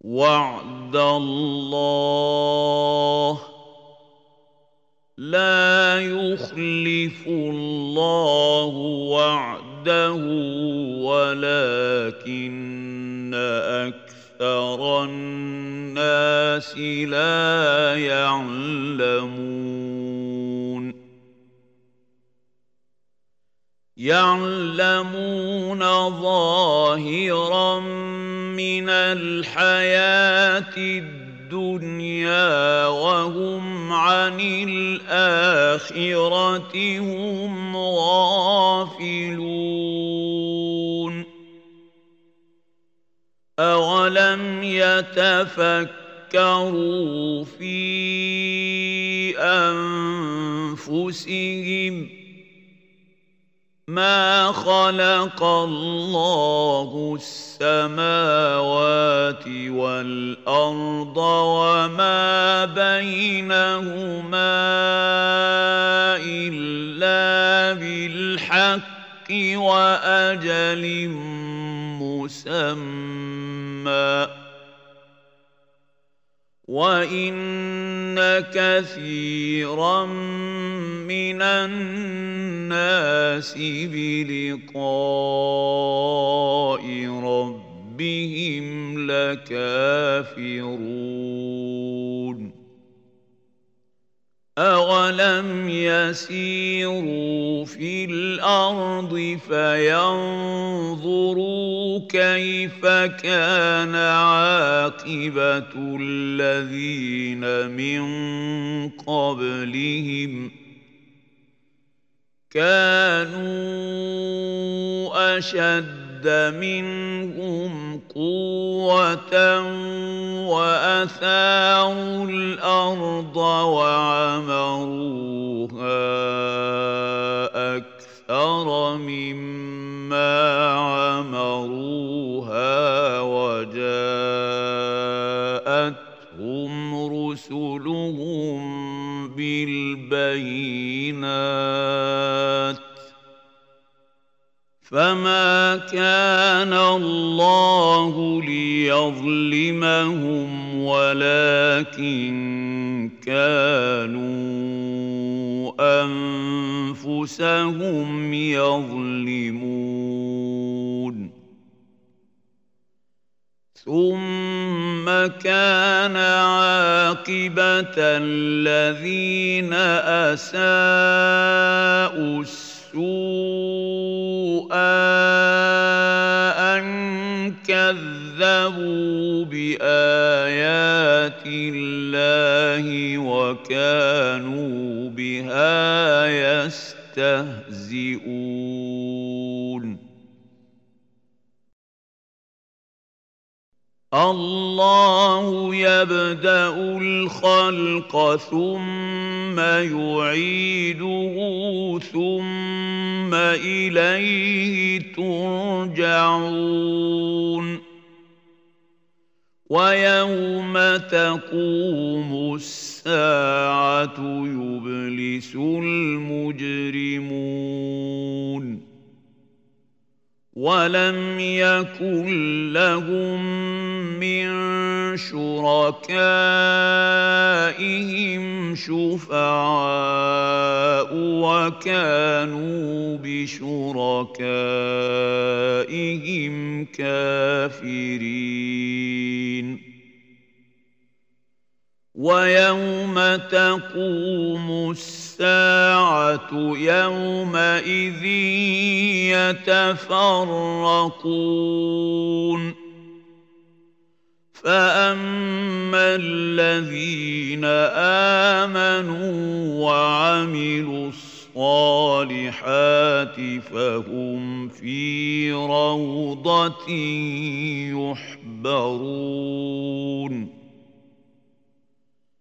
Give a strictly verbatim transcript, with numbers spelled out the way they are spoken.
وعد الله لا يخلف الله وعده ولكن أكثر الناس لا يعلمون يعلمون ظاهرا من الحياة الدنيا وهم عن الآخرة هم غافلون أولم يتفكروا في أنفسهم ما خلق الله السماوات والأرض وما بينهما إلا بالحق وأجل مسمى وَإِنَّ كَثِيرًا مِنَ النَّاسِ بِلِقَاءِ رَبِّهِمْ لَكَافِرُونَ أَوَلَمْ يَسِيرُوا فِي الْأَرْضِ فَيَنظُرُوا كَيْفَ كَانَ عَاقِبَةُ الَّذِينَ مِن قَبْلِهِمْ كَانُوا أَشَدَّ مِنْهُمْ قُوَّةً وَأَثَارُوا الْأَرْضَ وَعَمَرُوهَا أَكْثَرَ مِمَّا عَمَرُوهَا وَجَاءَتْهُمْ رُسُلُهُم بِالْبَيِّنَاتِ فَمَا كَانَ اللَّهُ لِيَظْلِمَهُمْ وَلَكِن كَانُوا أَنفُسَهُمْ يَظْلِمُونَ ثُمَّ كَانَ عَاقِبَةَ الَّذِينَ أَسَاءُوا السُّوءَ أَن كَذَّبُوا بِآيَاتِ اللَّهِ وَكَانُوا بِهَا يَسْتَهْزِئُونَ اللَّهُ يَبْدَأُ الْخَلْقَ ثُمَّ يُعِيدُهُ ثُمَّ إِلَيْهِ تُرْجَعُونَ وَيَوْمَ تَقُومُ السَّاعَةُ يُبْلِسُ الْمُجْرِمُونَ وَلَمْ يَكُنْ لَهُم مِّن شُرَكَائِهِمْ شُفَعَاءُ وَكَانُوا بِشُرَكَائِهِمْ كَافِرِينَ وَيَوْمَ تَقُومُ السَّاعَةُ يَوْمَئِذٍ يَتَفَرَّقُونَ فَأَمَّا الَّذِينَ آمَنُوا وَعَمِلُوا الصَّالِحَاتِ فَهُمْ فِي رَوْضَةٍ يُحْبَرُونَ